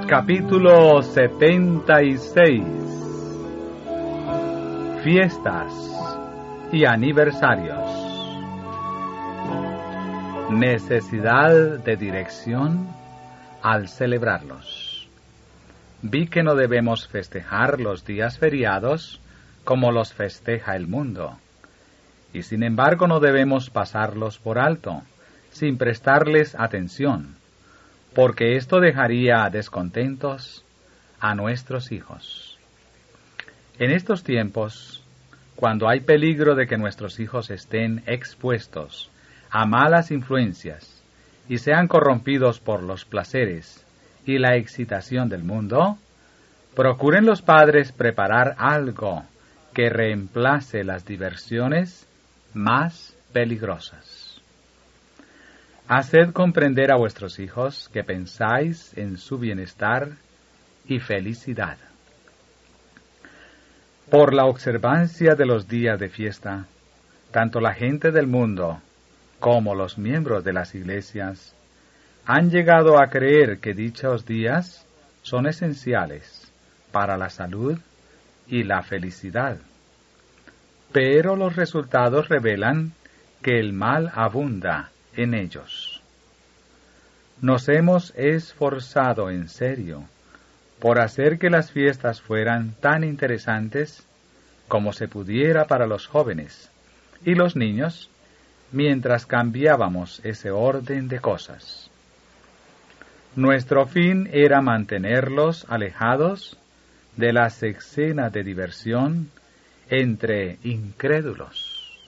Capítulo 76. Fiestas y aniversarios. Necesidad de dirección al celebrarlos. Vi que no debemos festejar los días feriados como los festeja el mundo, y sin embargo no debemos pasarlos por alto, sin prestarles atención, porque esto dejaría descontentos a nuestros hijos. En estos tiempos, cuando hay peligro de que nuestros hijos estén expuestos a malas influencias y sean corrompidos por los placeres y la excitación del mundo, procuren los padres preparar algo que reemplace las diversiones más peligrosas. Haced comprender a vuestros hijos que pensáis en su bienestar y felicidad. Por la observancia de los días de fiesta, tanto la gente del mundo como los miembros de las iglesias han llegado a creer que dichos días son esenciales para la salud y la felicidad. Pero los resultados revelan que el mal abunda en ellos. Nos hemos esforzado en serio por hacer que las fiestas fueran tan interesantes como se pudiera para los jóvenes y los niños, mientras cambiábamos ese orden de cosas. Nuestro fin era mantenerlos alejados de las escenas de diversión entre incrédulos.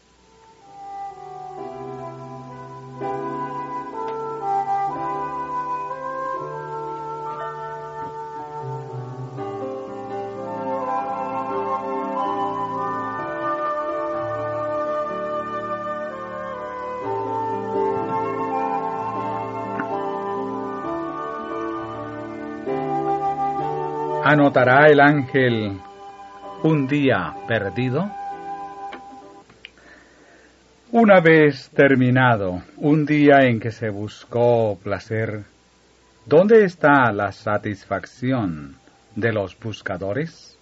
¿Anotará el ángel un día perdido? Una vez terminado un día en que se buscó placer, ¿dónde está la satisfacción de los buscadores?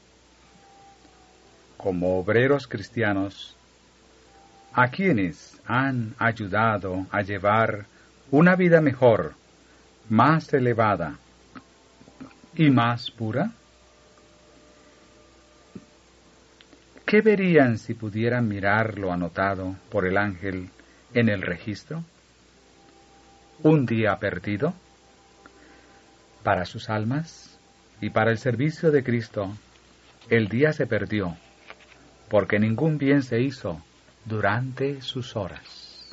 Como obreros cristianos, ¿a quienes han ayudado a llevar una vida mejor, más elevada y más pura? ¿Qué verían si pudieran mirar lo anotado por el ángel en el registro? ¿Un día perdido? Para sus almas y para el servicio de Cristo, el día se perdió, porque ningún bien se hizo durante sus horas.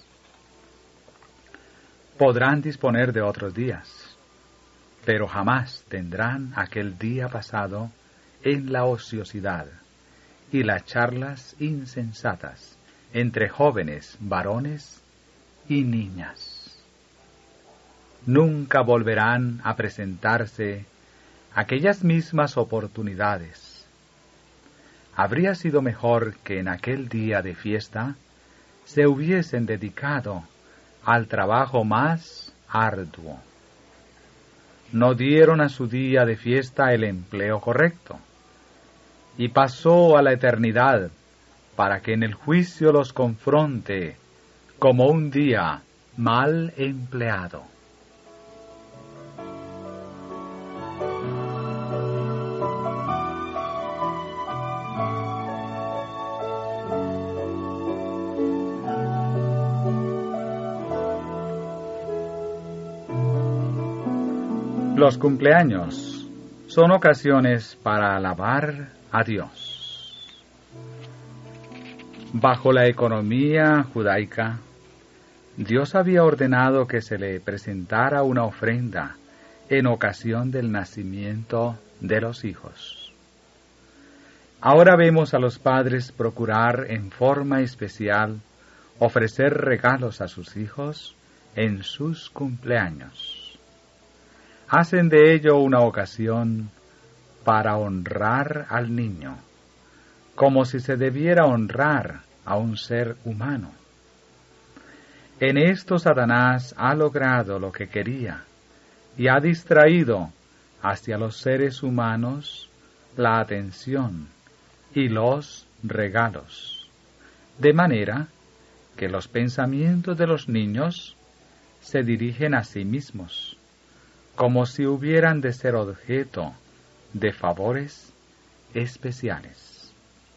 Podrán disponer de otros días, pero jamás tendrán aquel día pasado en la ociosidad y las charlas insensatas entre jóvenes, varones y niñas. Nunca volverán a presentarse aquellas mismas oportunidades. Habría sido mejor que en aquel día de fiesta se hubiesen dedicado al trabajo más arduo. No dieron a su día de fiesta el empleo correcto, y pasó a la eternidad para que en el juicio los confronte como un día mal empleado. Los cumpleaños son ocasiones para alabar a Dios. Bajo la economía judaica, Dios había ordenado que se le presentara una ofrenda en ocasión del nacimiento de los hijos. Ahora vemos a los padres procurar en forma especial ofrecer regalos a sus hijos en sus cumpleaños. Hacen de ello una ocasión para honrar al niño, como si se debiera honrar a un ser humano. En esto Satanás ha logrado lo que quería y ha distraído hacia los seres humanos la atención y los regalos, de manera que los pensamientos de los niños se dirigen a sí mismos, como si hubieran de ser objeto de favores especiales.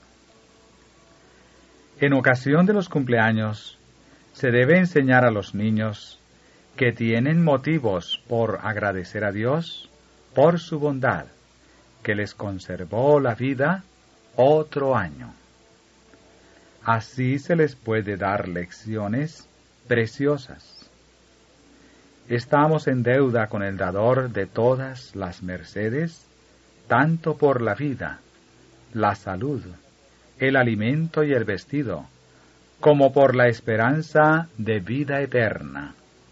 En ocasión de los cumpleaños, se debe enseñar a los niños que tienen motivos por agradecer a Dios por su bondad, que les conservó la vida otro año. Así se les puede dar lecciones preciosas. Estamos en deuda con el dador de todas las mercedes, tanto por la vida, la salud, el alimento y el vestido, como por la esperanza de vida eterna.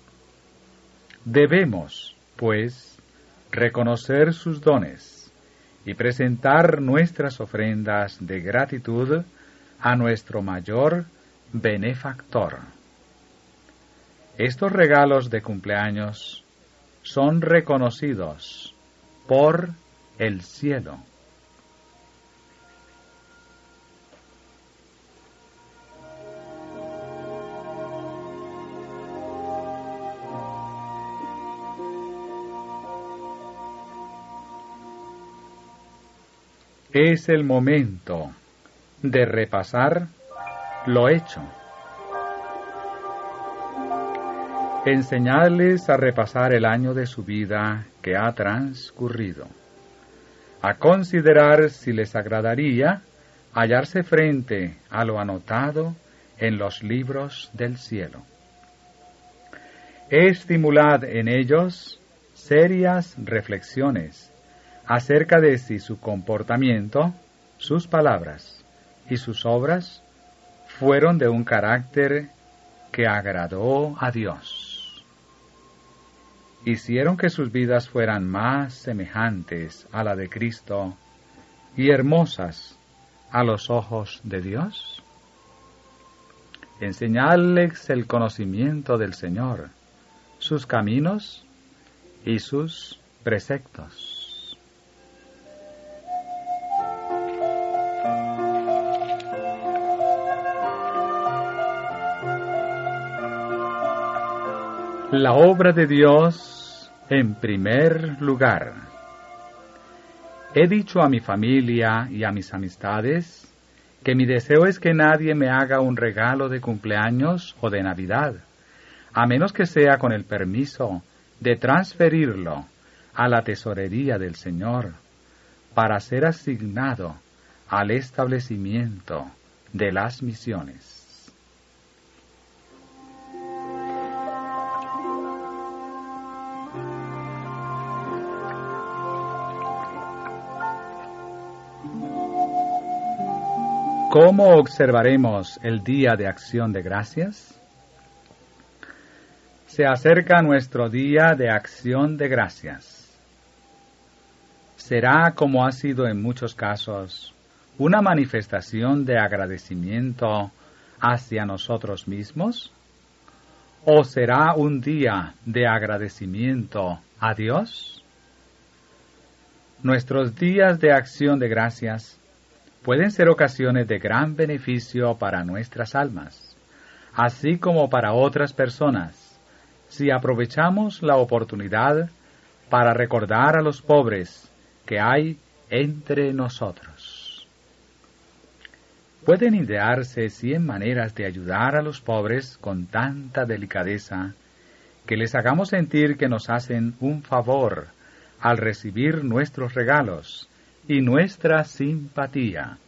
Debemos, pues, reconocer sus dones y presentar nuestras ofrendas de gratitud a nuestro mayor benefactor. Estos regalos de cumpleaños son reconocidos por el cielo. Es el momento de repasar lo hecho. Enseñarles a repasar el año de su vida que ha transcurrido, a considerar si les agradaría hallarse frente a lo anotado en los libros del cielo. Estimulad en ellos serias reflexiones acerca de si su comportamiento, sus palabras y sus obras fueron de un carácter que agradó a Dios. Hicieron que sus vidas fueran más semejantes a la de Cristo y hermosas a los ojos de Dios. Enseñadles el conocimiento del Señor, sus caminos y sus preceptos. La obra de Dios en primer lugar. He dicho a mi familia y a mis amistades que mi deseo es que nadie me haga un regalo de cumpleaños o de Navidad, a menos que sea con el permiso de transferirlo a la tesorería del Señor para ser asignado al establecimiento de las misiones. ¿Cómo observaremos el Día de Acción de Gracias? Se acerca nuestro Día de Acción de Gracias. ¿Será, como ha sido en muchos casos, una manifestación de agradecimiento hacia nosotros mismos? ¿O será un día de agradecimiento a Dios? Nuestros días de Acción de Gracias pueden ser ocasiones de gran beneficio para nuestras almas, así como para otras personas, si aprovechamos la oportunidad para recordar a los pobres que hay entre nosotros. Pueden idearse 100 maneras de ayudar a los pobres con tanta delicadeza que les hagamos sentir que nos hacen un favor al recibir nuestros regalos y nuestra simpatía.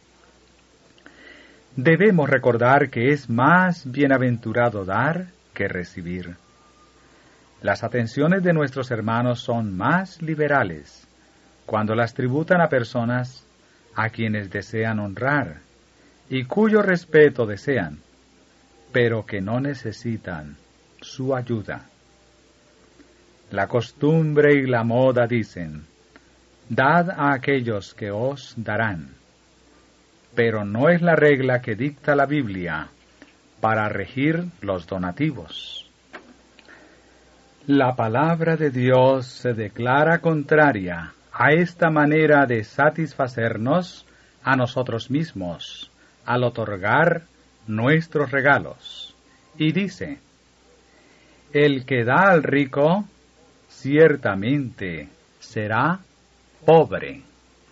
Debemos recordar que es más bienaventurado dar que recibir. Las atenciones de nuestros hermanos son más liberales cuando las tributan a personas a quienes desean honrar y cuyo respeto desean, pero que no necesitan su ayuda. La costumbre y la moda dicen: dad a aquellos que os darán. Pero no es la regla que dicta la Biblia para regir los donativos. La palabra de Dios se declara contraria a esta manera de satisfacernos a nosotros mismos al otorgar nuestros regalos. Y dice, el que da al rico, ciertamente será pobre.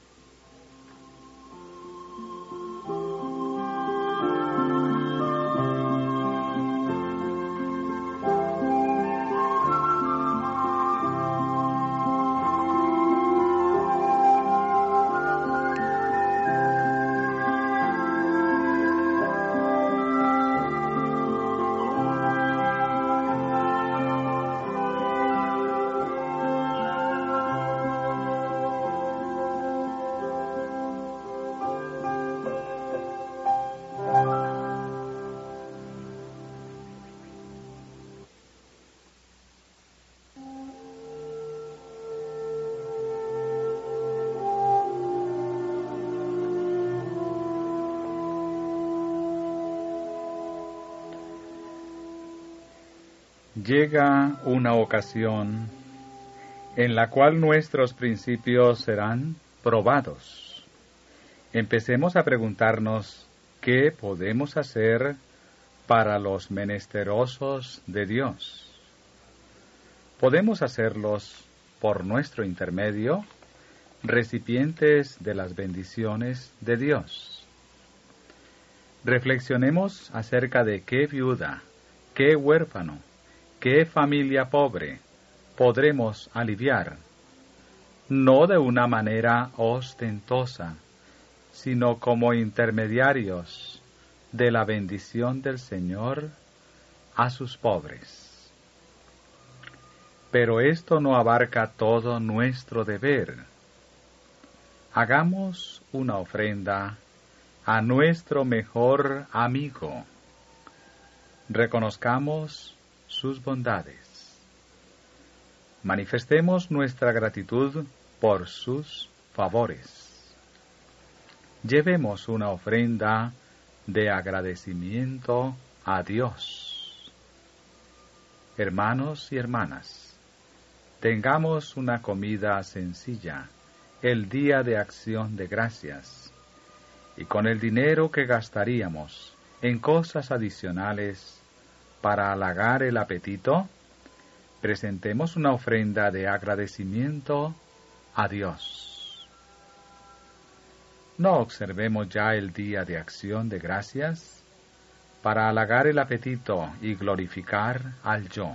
Llega una ocasión en la cual nuestros principios serán probados. Empecemos a preguntarnos qué podemos hacer para los menesterosos de Dios. Podemos hacerlos por nuestro intermedio, recipientes de las bendiciones de Dios. Reflexionemos acerca de qué viuda, qué huérfano, qué familia pobre podremos aliviar, no de una manera ostentosa, sino como intermediarios de la bendición del Señor a sus pobres. Pero esto no abarca todo nuestro deber. Hagamos una ofrenda a nuestro mejor amigo. Reconozcamos sus bondades. Manifestemos nuestra gratitud por sus favores. Llevemos una ofrenda de agradecimiento a Dios. Hermanos y hermanas, tengamos una comida sencilla el día de Acción de Gracias, y con el dinero que gastaríamos en cosas adicionales para halagar el apetito, presentemos una ofrenda de agradecimiento a Dios. No observemos ya el día de Acción de Gracias para halagar el apetito y glorificar al yo.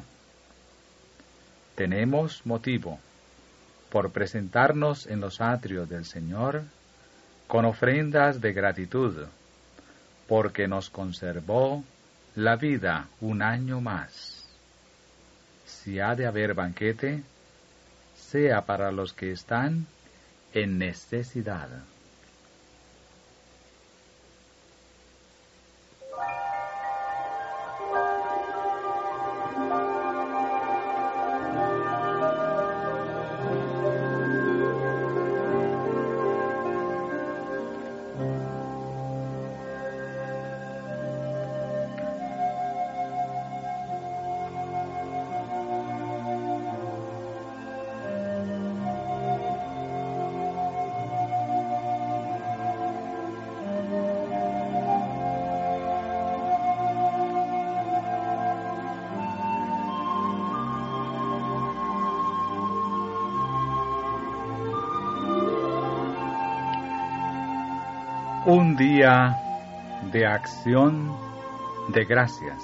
Tenemos motivo por presentarnos en los atrios del Señor con ofrendas de gratitud, porque nos conservó la vida un año más. Si ha de haber banquete, sea para los que están en necesidad. Un día de acción de gracias.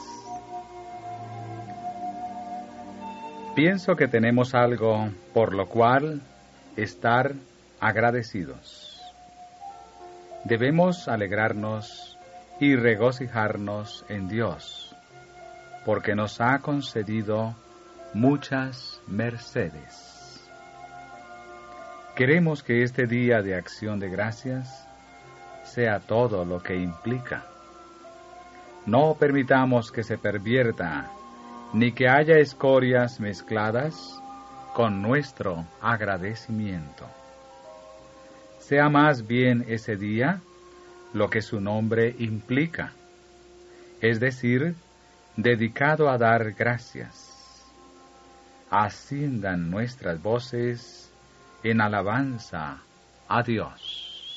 Pienso que tenemos algo por lo cual estar agradecidos. Debemos alegrarnos y regocijarnos en Dios, porque nos ha concedido muchas mercedes. Queremos que este día de acción de gracias sea todo lo que implica. No permitamos que se pervierta, ni que haya escorias mezcladas con nuestro agradecimiento. Sea más bien ese día lo que su nombre implica, es decir, dedicado a dar gracias. Asciendan nuestras voces en alabanza a Dios.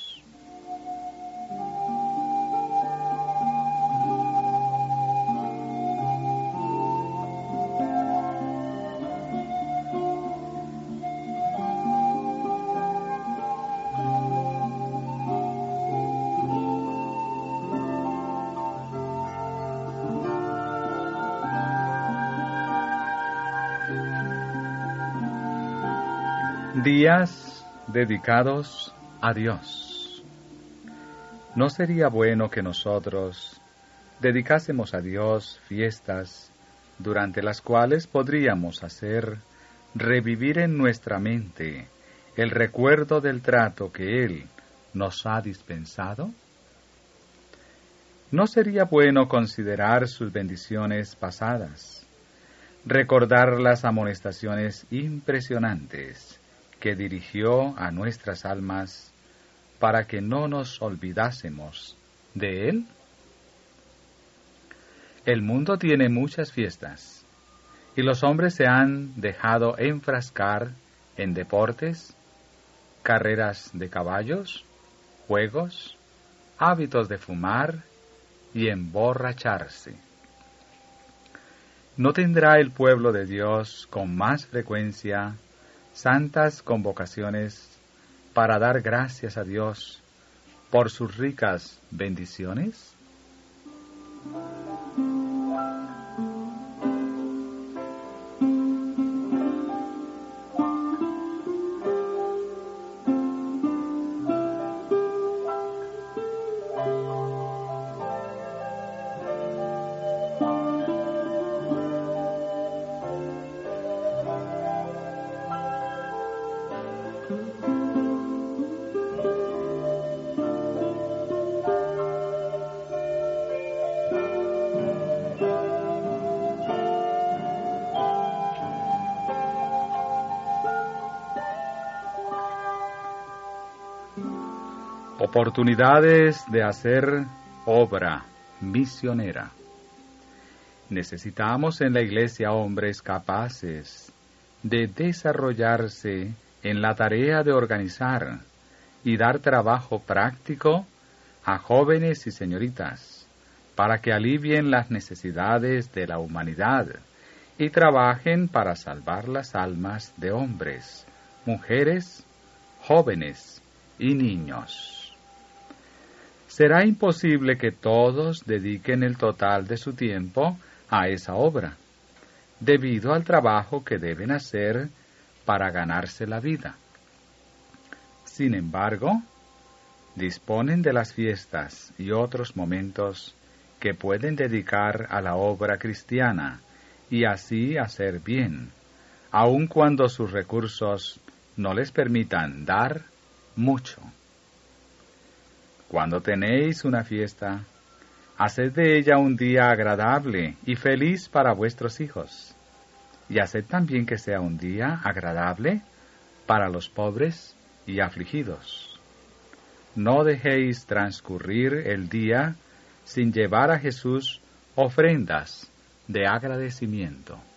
Días dedicados a Dios. ¿No sería bueno que nosotros dedicásemos a Dios fiestas durante las cuales podríamos hacer revivir en nuestra mente el recuerdo del trato que Él nos ha dispensado? ¿No sería bueno considerar sus bendiciones pasadas, recordar las amonestaciones impresionantes que dirigió a nuestras almas para que no nos olvidásemos de Él? El mundo tiene muchas fiestas, y los hombres se han dejado enfrascar en deportes, carreras de caballos, juegos, hábitos de fumar y emborracharse. ¿No tendrá el pueblo de Dios con más frecuencia santas convocaciones para dar gracias a Dios por sus ricas bendiciones? Oportunidades de hacer obra misionera. Necesitamos en la Iglesia hombres capaces de desarrollarse en la tarea de organizar y dar trabajo práctico a jóvenes y señoritas para que alivien las necesidades de la humanidad y trabajen para salvar las almas de hombres, mujeres, jóvenes y niños. Será imposible que todos dediquen el total de su tiempo a esa obra, debido al trabajo que deben hacer para ganarse la vida. Sin embargo, disponen de las fiestas y otros momentos que pueden dedicar a la obra cristiana y así hacer bien, aun cuando sus recursos no les permitan dar mucho. Cuando tenéis una fiesta, haced de ella un día agradable y feliz para vuestros hijos, y haced también que sea un día agradable para los pobres y afligidos. No dejéis transcurrir el día sin llevar a Jesús ofrendas de agradecimiento.